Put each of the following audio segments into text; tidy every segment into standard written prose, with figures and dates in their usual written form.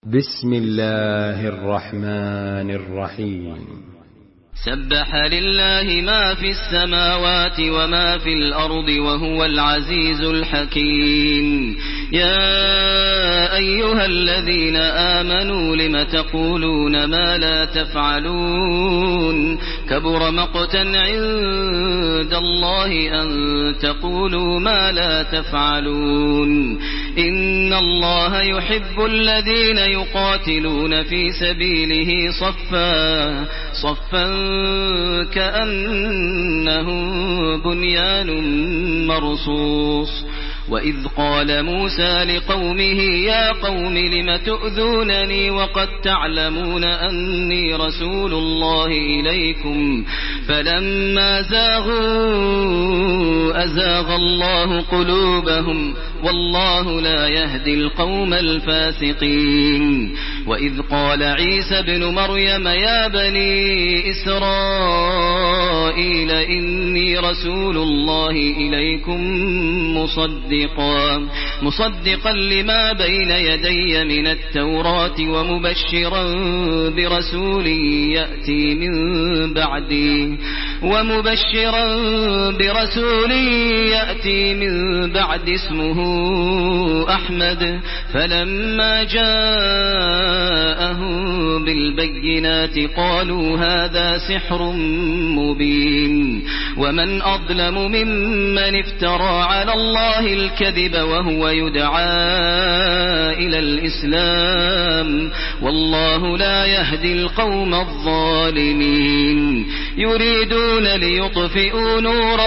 بسم الله الرحمن الرحيم. سبح لله ما في السماوات وما في الأرض وهو العزيز الحكيم. يا أيها الذين آمنوا لم تقولون ما لا تفعلون كبر مقتا عند الله أن تقولوا ما لا تفعلون. إن الله يحب الذين يقاتلون في سبيله صفا كأنهم بنيان مرصوص. وإذ قال موسى لقومه يا قوم لم تؤذونني وقد تعلمون أني رسول الله إليكم فلما زاغوا أزاغ الله قلوبهم والله لا يهدي القوم الفاسقين. وإذ قال عيسى بن مريم يا بني إسرائيل إني رسول الله إليكم مصدقا لما بين يدي من التوراة ومبشرا برسول يأتي من بعد اسمه أحمد. فلما جاءهم بالبينات قالوا هذا سحر مبين. ومن أظلم ممن افترى على الله الكذب وهو يدعى إلى الإسلام والله لا يهدي القوم الظالمين. يريدون ليطفئوا نور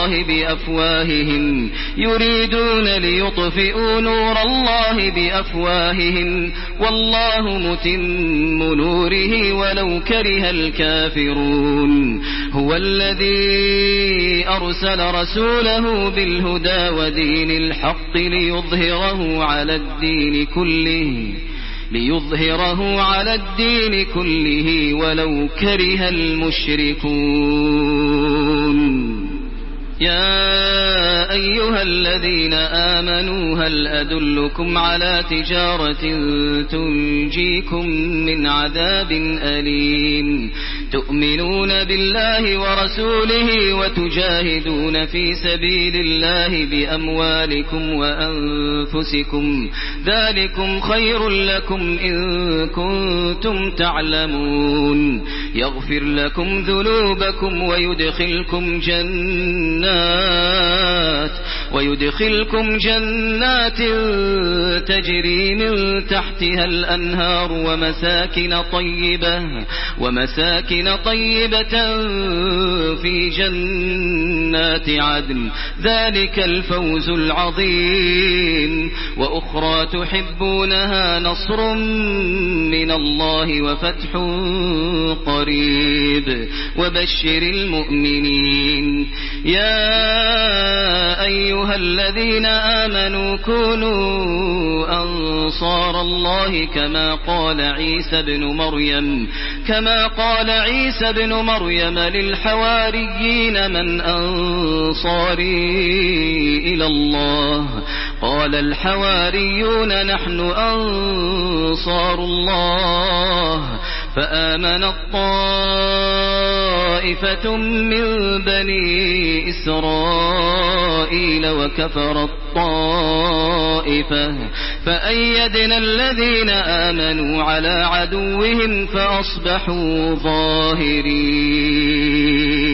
الله بأفواههم والله متم نوره ولو كره الكافرون. هو الذي أرسل رسوله بالهدى ودين الحق ليظهره على الدين كله ولو كره المشركون. يا أيها الذين آمنوا هل أدلكم على تجارة تنجيكم من عذاب أليم تؤمنون بالله ورسوله وتجاهدون في سبيل الله بأموالكم وأنفسكم ذلكم خير لكم إن كنتم تعلمون. يغفر لكم ذنوبكم ويدخلكم جنات تجري من تحتها الأنهار ومساكن طيبة في جنات عدن ذلك الفوز العظيم. وأخرى تحبونها نصر من الله وفتح قريب وبشر المؤمنين. يا أيها الذين آمنوا كونوا أنصار الله كما قال عيسى بن مريم للحواريين من أنصاري إلى الله قال الحواريون نحن أنصار الله. فآمنت طائفة من بني إسرائيل وكفرت طائفة فأيدنا الذين آمنوا على عدوهم فأصبحوا ظاهرين.